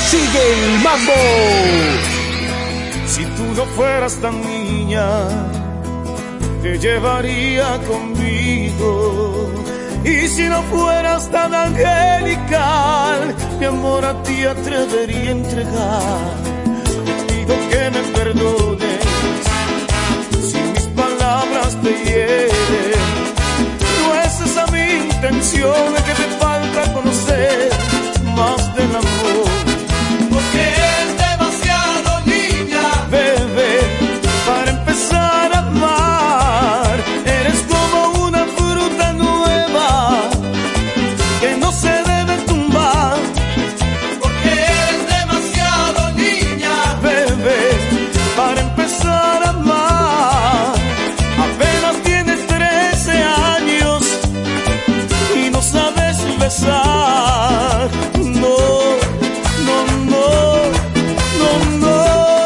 Sigue el mambo. Si tú no fueras tan niña, te llevaría conmigo. Y si no fueras tan angelical, mi amor a ti atrevería a entregar. Te pido que me perdones si mis palabras te hieren. No es esa mi intención, es que te falta conocer más del amor. Porque es demasiado niña, bebé, para empezar a amar. Eres como una fruta nueva que no se debe tumbar. Porque eres demasiado niña, bebé, para empezar a amar. Apenas tienes 13 años y no sabes besar. No, no, no, no, no.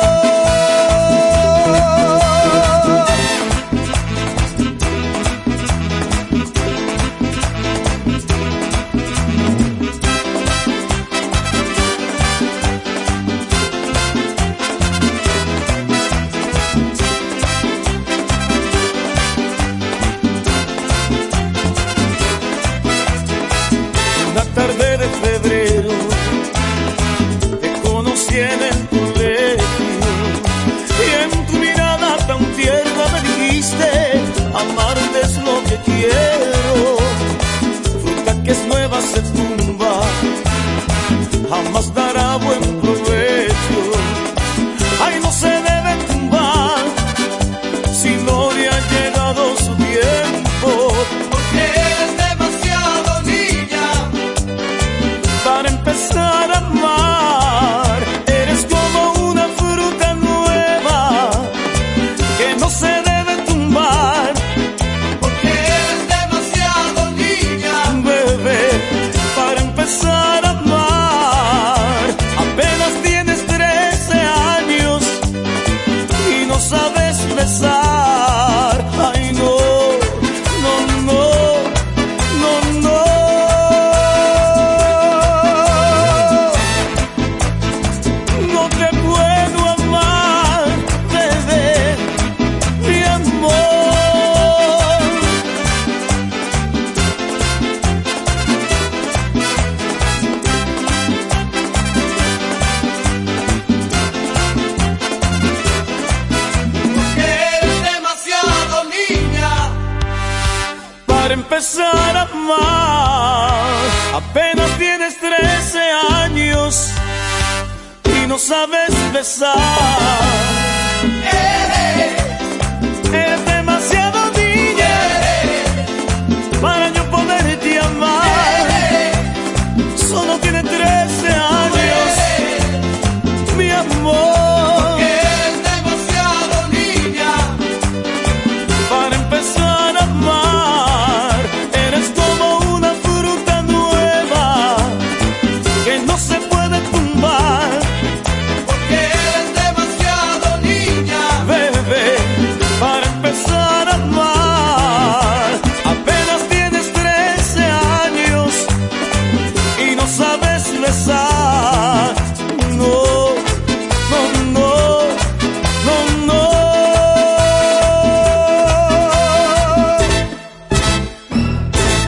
Una tarde de febrero te conocí en el colegio y en tu mirada tan tierna me dijiste: amarte es lo que quiero. Fruta que es nueva se tumba, jamás dará buen provecho. Ay, no se debe tumbar si no le ha llegado su tiempo. Porque eres demasiado niña para empezar a amar. Eres como una fruta nueva que no se debe tumbar. Porque eres demasiado niña, bebé, para empezar a amar. Apenas tienes 13 años y no sabes besar. Ay, no, no, no, no, no. No te puedo amar, bebé, mi amor. Porque eres demasiado niña para empezar a amar. Apenas tienes 13 años y no sabes besar. Eres demasiado niña para yo poderte amar. Solo tienes